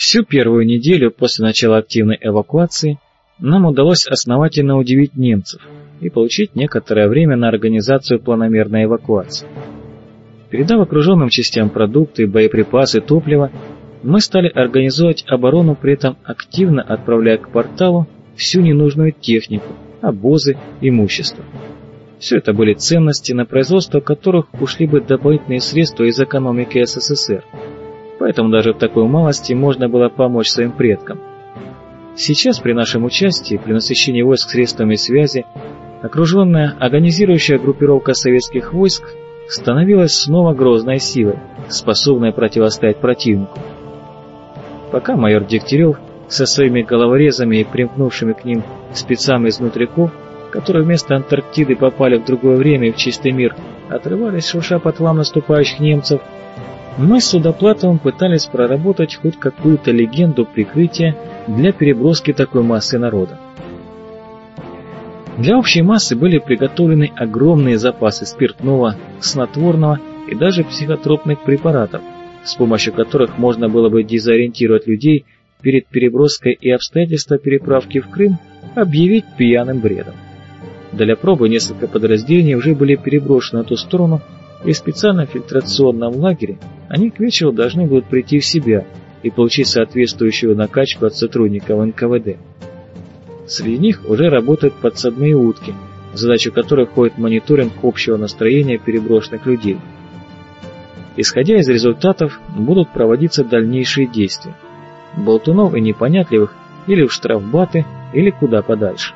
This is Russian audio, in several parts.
Всю первую неделю после начала активной эвакуации нам удалось основательно удивить немцев и получить некоторое время на организацию планомерной эвакуации. Передав окруженным частям продукты, боеприпасы, топливо, мы стали организовывать оборону, при этом активно отправляя к порталу всю ненужную технику, обозы, имущество. Все это были ценности, на производство которых ушли бы дополнительные средства из экономики СССР. Поэтому даже в такой малости можно было помочь своим предкам. Сейчас при нашем участии, при насыщении войск средствами связи, окруженная агонизирующая группировка советских войск становилась снова грозной силой, способной противостоять противнику. Пока майор Дегтярев со своими головорезами и примкнувшими к ним спецами из внутряков, которые вместо Антарктиды попали в другое время и в чистый мир, отрывались шурша по тылам наступающих немцев, мы с Судоплатовым пытались проработать хоть какую-то легенду прикрытия для переброски такой массы народа. Для общей массы были приготовлены огромные запасы спиртного, снотворного и даже психотропных препаратов, с помощью которых можно было бы дезориентировать людей перед переброской и обстоятельства переправки в Крым объявить пьяным бредом. Для пробы несколько подразделений уже были переброшены на ту сторону, и в специальном фильтрационном лагере они к вечеру должны будут прийти в себя и получить соответствующую накачку от сотрудников НКВД. Среди них уже работают подсадные утки, в задачу которых входит мониторинг общего настроения переброшенных людей. Исходя из результатов, будут проводиться дальнейшие действия. Болтунов и непонятливых или в штрафбаты, или куда подальше.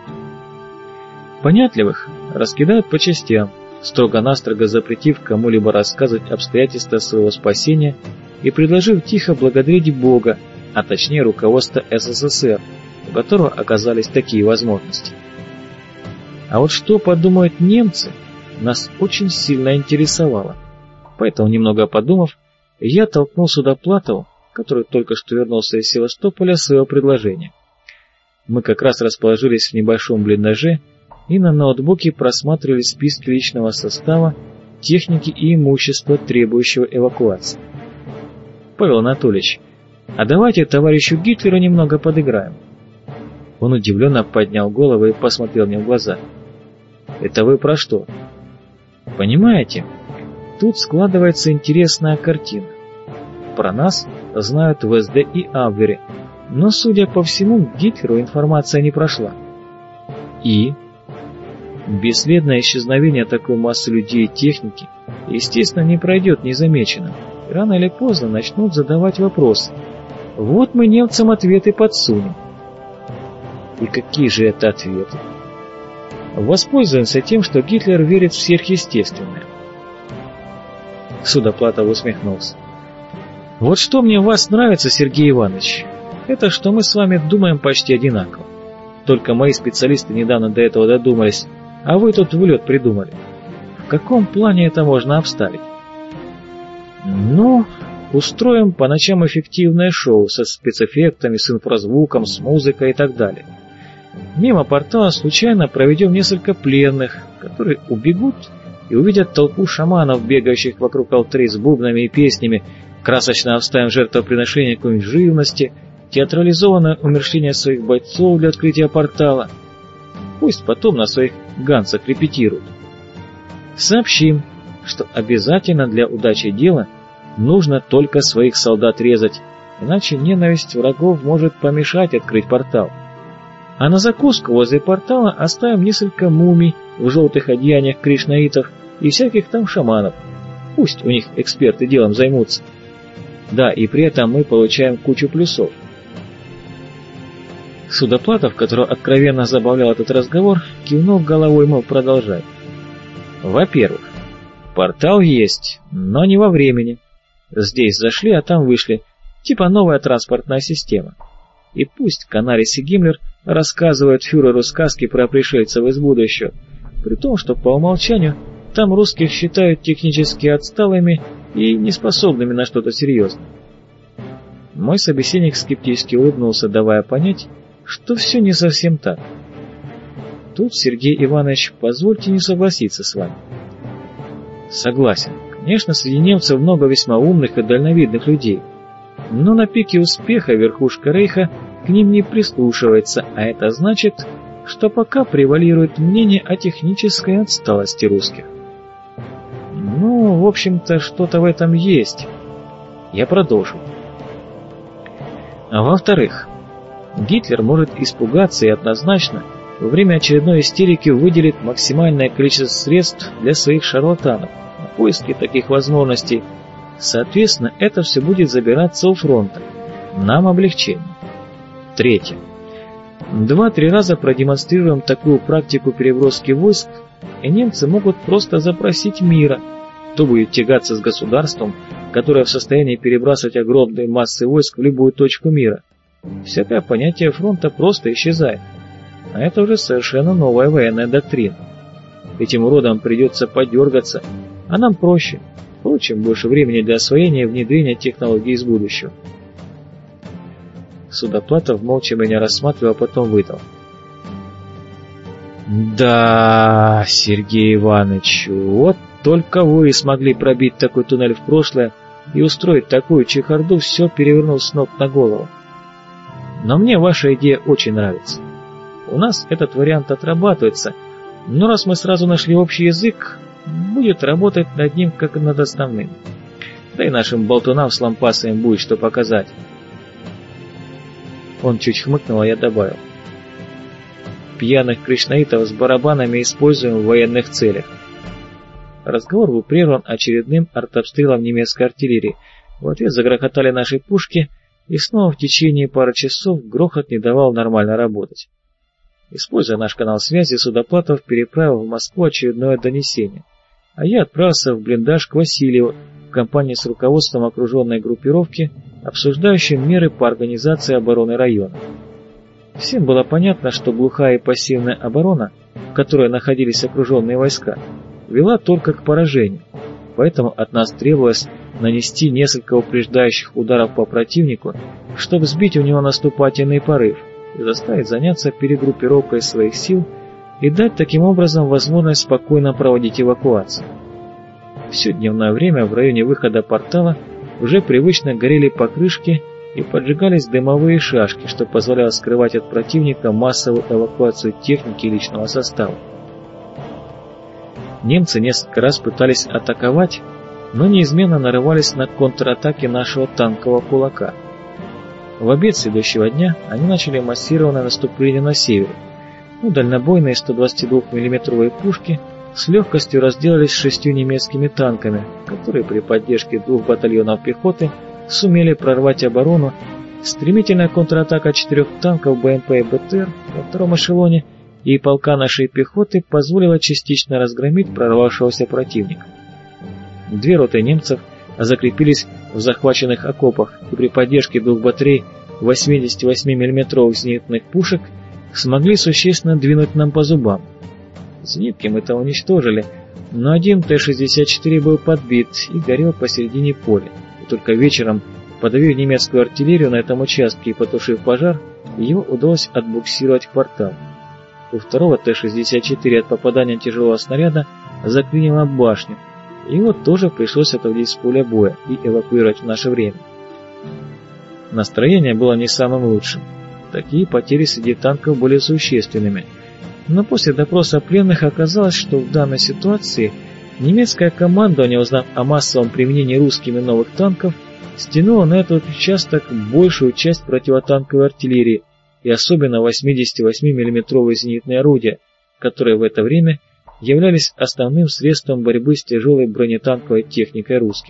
Понятливых раскидают по частям, строго-настрого запретив кому-либо рассказывать обстоятельства своего спасения и предложив тихо благодарить Бога, а точнее руководство СССР, у которого оказались такие возможности. А вот что подумают немцы, нас очень сильно интересовало. Поэтому, немного подумав, я толкнул Судоплатову, который только что вернулся из Севастополя, своего предложения. Мы как раз расположились в небольшом блиндаже и на ноутбуке просматривали списки личного состава, техники и имущества, требующего эвакуации. Павел Анатольевич, а давайте товарищу Гитлеру немного подыграем. Он удивленно поднял голову и посмотрел мне в глаза. Это вы про что? Понимаете, тут складывается интересная картина. Про нас знают в СД и Абвере, но, судя по всему, к Гитлеру информация не прошла. И бесследное исчезновение такой массы людей и техники, естественно, не пройдет незамеченным. Рано или поздно начнут задавать вопросы. Вот мы немцам ответы подсунем. И какие же это ответы? Воспользуемся тем, что Гитлер верит в сверхъестественное. Судоплатов усмехнулся. Вот что мне в вас нравится, Сергей Иванович, это что мы с вами думаем почти одинаково. Только мои специалисты недавно до этого додумались, а вы тут в лед придумали. В каком плане это можно обставить? Ну, устроим по ночам эффективное шоу со спецэффектами, с инфразвуком, с музыкой и так далее. Мимо портала случайно проведем несколько пленных, которые убегут и увидят толпу шаманов, бегающих вокруг алтарей с бубнами и песнями, красочно обставим жертвоприношение какой-нибудь живности, театрализованное умерщвление своих бойцов для открытия портала. Пусть потом на своих ганцах репетируют. Сообщим, что обязательно для удачи дела нужно только своих солдат резать, иначе ненависть врагов может помешать открыть портал. А на закуску возле портала оставим несколько мумий в желтых одеяниях кришнаитов и всяких там шаманов. Пусть у них эксперты делом займутся. Да, и при этом мы получаем кучу плюсов. Судоплатов, которого откровенно забавлял этот разговор, кивнул головой, мол, продолжай. Во-первых, портал есть, но не во времени. Здесь зашли, а там вышли. Типа новая транспортная система. И пусть Канарис и Гиммлер рассказывают фюреру сказки про пришельцев из будущего, при том, что по умолчанию там русских считают технически отсталыми и неспособными на что-то серьезное. Мой собеседник скептически улыбнулся, давая понять, что все не совсем так. Тут, Сергей Иванович, позвольте не согласиться с вами. Согласен. Конечно, среди немцев много весьма умных и дальновидных людей. Но на пике успеха верхушка Рейха к ним не прислушивается, а это значит, что пока превалирует мнение о технической отсталости русских. Ну, в общем-то, что-то в этом есть. Я продолжу. А во-вторых, Гитлер может испугаться и однозначно во время очередной истерики выделит максимальное количество средств для своих шарлатанов на поиски таких возможностей. Соответственно, это все будет забираться у фронта. Нам облегчение. Третье. 2-3 раза продемонстрируем такую практику переброски войск, и немцы могут просто запросить мира. Кто будет тягаться с государством, которое в состоянии перебрасывать огромные массы войск в любую точку мира? Всякое понятие фронта просто исчезает. А это уже совершенно новая военная доктрина. Этим уродам придется подергаться, а нам проще. Впрочем, больше времени для освоения и внедрения технологий из будущего. Судоплатов молча меня рассматривал, а потом выдал. Да, Сергей Иванович, вот только вы смогли пробить такой туннель в прошлое и устроить такую чехарду, все перевернув с ног на голову. Но мне ваша идея очень нравится. У нас этот вариант отрабатывается, но раз мы сразу нашли общий язык, будет работать над ним как над основным. Да и нашим болтунам с лампасами будет что показать. Он чуть хмыкнул, а я добавил. Пьяных кришнаитов с барабанами используем в военных целях. Разговор был прерван очередным артобстрелом немецкой артиллерии. В ответ загрохотали наши пушки, и снова в течение пары часов грохот не давал нормально работать. Используя наш канал связи, Судоплатов переправил в Москву очередное донесение, а я отправился в блиндаж к Васильеву в компании с руководством окруженной группировки, обсуждающим меры по организации обороны района. Всем было понятно, что глухая и пассивная оборона, в которой находились окруженные войска, вела только к поражению, поэтому от нас требовалось нанести несколько упреждающих ударов по противнику, чтобы сбить у него наступательный порыв и заставить заняться перегруппировкой своих сил и дать таким образом возможность спокойно проводить эвакуацию. Все дневное время в районе выхода портала уже привычно горели покрышки и поджигались дымовые шашки, что позволяло скрывать от противника массовую эвакуацию техники и личного состава. Немцы несколько раз пытались атаковать, но неизменно нарывались на контратаки нашего танкового кулака. В обед следующего дня они начали массированное наступление на севере, но дальнобойные 122 мм пушки с легкостью разделались с 6 немецкими танками, которые при поддержке 2 батальонов пехоты сумели прорвать оборону. Стремительная контратака 4 танков БМП и БТР во втором эшелоне и полка нашей пехоты позволила частично разгромить прорвавшегося противника. 2 роты немцев закрепились в захваченных окопах и при поддержке 2 батарей 88 мм зенитных пушек смогли существенно двинуть нам по зубам. Зенитки мы-то уничтожили, но один Т-64 был подбит и горел посередине поля. И только вечером, подавив немецкую артиллерию на этом участке и потушив пожар, его удалось отбуксировать к порталу. У второго Т-64 от попадания тяжелого снаряда заклинило башню, и его тоже пришлось отводить с поля боя и эвакуировать в наше время. Настроение было не самым лучшим. Такие потери среди танков были существенными. Но после допроса пленных оказалось, что в данной ситуации немецкое командование, узнав о массовом применении русскими новых танков, стянуло на этот участок большую часть противотанковой артиллерии и особенно 88 мм зенитные орудия, которые в это время являлись основным средством борьбы с тяжелой бронетанковой техникой русских.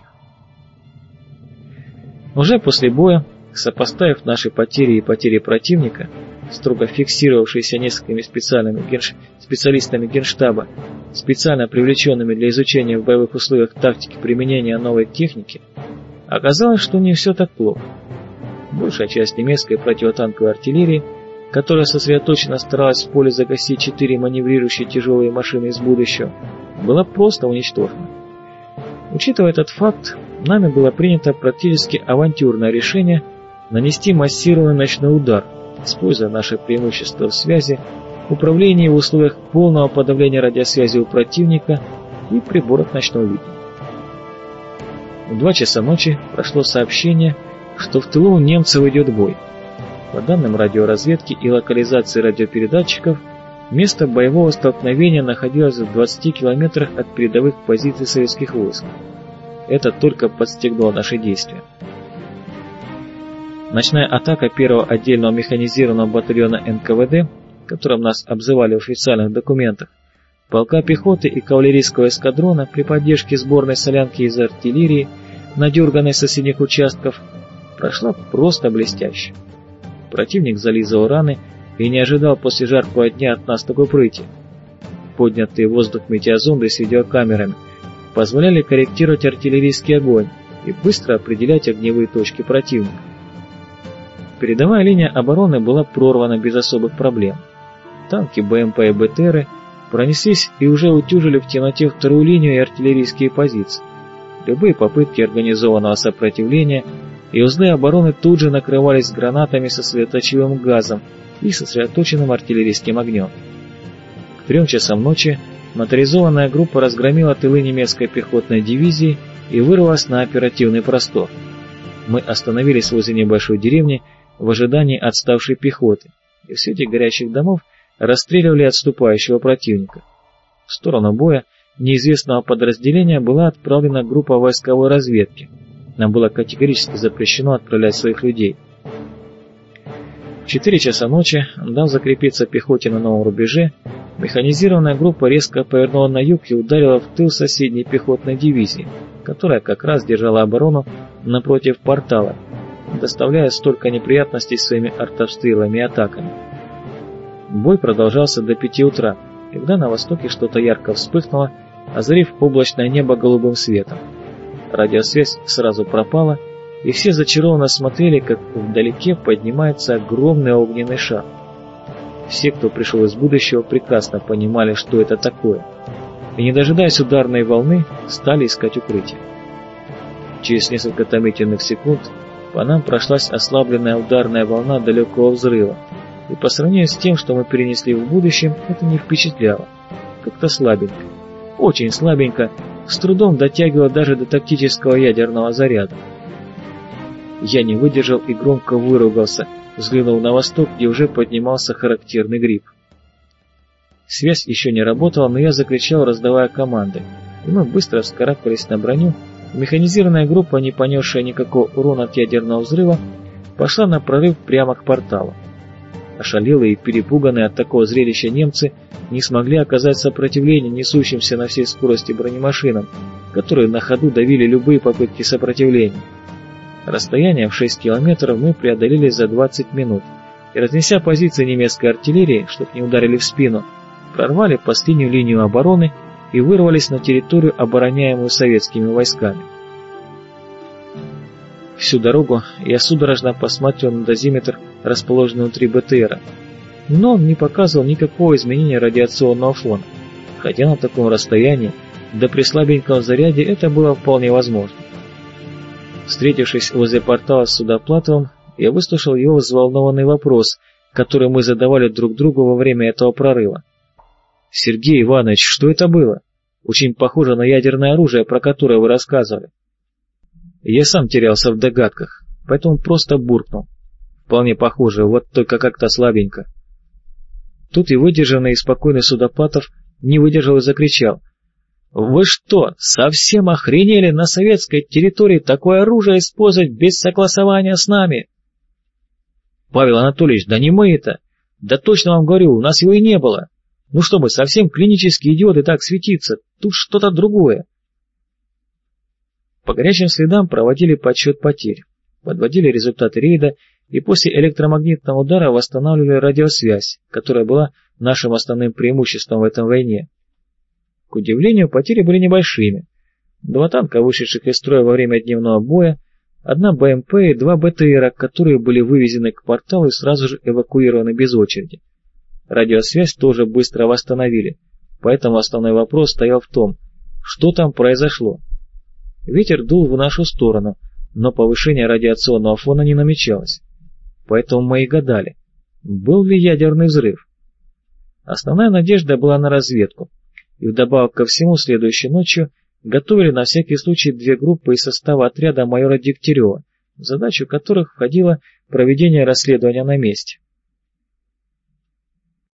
Уже после боя, сопоставив наши потери и потери противника, строго фиксировавшиеся несколькими специалистами Генштаба, специально привлеченными для изучения в боевых условиях тактики применения новой техники, оказалось, что не все так плохо. Большая часть немецкой противотанковой артиллерии, которая сосредоточенно старалась в поле загасить 4 маневрирующие тяжелые машины из будущего, была просто уничтожена. Учитывая этот факт, нами было принято практически авантюрное решение нанести массированный ночной удар, используя наше преимущество в связи, управлении в условиях полного подавления радиосвязи у противника и приборов ночного видения. В 2 часа ночи прошло сообщение что в тылу у немцев идет бой. По данным радиоразведки и локализации радиопередатчиков, место боевого столкновения находилось в 20 километрах от передовых позиций советских войск. Это только подстегнуло наши действия. Ночная атака первого отдельного механизированного батальона НКВД, которым нас обзывали в официальных документах, полка пехоты и кавалерийского эскадрона при поддержке сборной солянки из артиллерии, надерганной с соседних участков, прошла просто блестяще. Противник зализывал раны и не ожидал после жаркого дня от нас такой прыти. Поднятые в воздух метеозонды с видеокамерами позволяли корректировать артиллерийский огонь и быстро определять огневые точки противника. Передовая линия обороны была прорвана без особых проблем. Танки, БМП и БТРы пронеслись и уже утюжили в темноте вторую линию и артиллерийские позиции. Любые попытки организованного сопротивления и узлы обороны тут же накрывались гранатами со светочивым газом и сосредоточенным артиллерийским огнем. К 3 часам ночи моторизованная группа разгромила тылы немецкой пехотной дивизии и вырвалась на оперативный простор. Мы остановились возле небольшой деревни в ожидании отставшей пехоты, и в свете горящих домов расстреливали отступающего противника. В сторону боя неизвестного подразделения была отправлена группа войсковой разведки. Нам было категорически запрещено отправлять своих людей. В 4 часа ночи, дав закрепиться пехоте на новом рубеже, механизированная группа резко повернула на юг и ударила в тыл соседней пехотной дивизии, которая как раз держала оборону напротив портала, доставляя столько неприятностей своими артобстрелами и атаками. Бой продолжался до 5 утра, когда на востоке что-то ярко вспыхнуло, озарив облачное небо голубым светом. Радиосвязь сразу пропала, и все зачарованно смотрели, как вдалеке поднимается огромный огненный шар. Все, кто пришел из будущего, прекрасно понимали, что это такое, и, не дожидаясь ударной волны, стали искать укрытие. Через несколько томительных секунд по нам прошлась ослабленная ударная волна далекого взрыва, и по сравнению с тем, что мы перенесли в будущем, это не впечатляло. Как-то слабенько, очень слабенько, с трудом дотягивало даже до тактического ядерного заряда. Я не выдержал и громко выругался, взглянув на восток, где уже поднимался характерный гриб. Связь еще не работала, но я закричал, раздавая команды, и мы быстро вскарабкались на броню. Механизированная группа, не понесшая никакого урона от ядерного взрыва, пошла на прорыв прямо к порталу. Ошалелые и перепуганные от такого зрелища немцы не смогли оказать сопротивление несущимся на всей скорости бронемашинам, которые на ходу давили любые попытки сопротивления. Расстояние в 6 километров мы преодолели за 20 минут, и, разнеся позиции немецкой артиллерии, чтоб не ударили в спину, прорвали последнюю линию обороны и вырвались на территорию, обороняемую советскими войсками. Всю дорогу я судорожно посмотрел на дозиметр, расположенный внутри БТРа, но он не показывал никакого изменения радиационного фона, хотя на таком расстоянии, да при слабеньком заряде, это было вполне возможно. Встретившись возле портала с Судоплатовым, я выслушал его взволнованный вопрос, который мы задавали друг другу во время этого прорыва. «Сергей Иванович, что это было? Очень похоже на ядерное оружие, про которое вы рассказывали». Я сам терялся в догадках, поэтому просто буркнул. «Вполне похоже, вот только как-то слабенько». Тут и выдержанный и спокойный Судоплатов не выдержал и закричал: «Вы что, совсем охренели на советской территории такое оружие использовать без согласования с нами?» «Павел Анатольевич, да не мы это! Да точно вам говорю, у нас его и не было! Ну что мы, совсем клинические идиоты так светиться? Тут что-то другое!» По горячим следам проводили подсчет потерь, подводили результаты рейда и после электромагнитного удара восстанавливали радиосвязь, которая была нашим основным преимуществом в этом войне. К удивлению, потери были небольшими. 2 танка, вышедших из строя во время дневного боя, 1 БМП и 2 БТРа, которые были вывезены к порталу и сразу же эвакуированы без очереди. Радиосвязь тоже быстро восстановили, поэтому основной вопрос стоял в том, что там произошло. Ветер дул в нашу сторону, но повышение радиационного фона не намечалось. Поэтому мы и гадали, был ли ядерный взрыв. Основная надежда была на разведку, и вдобавок ко всему следующей ночью готовили на всякий случай 2 группы из состава отряда майора Дегтярева, в задачу которых входило проведение расследования на месте.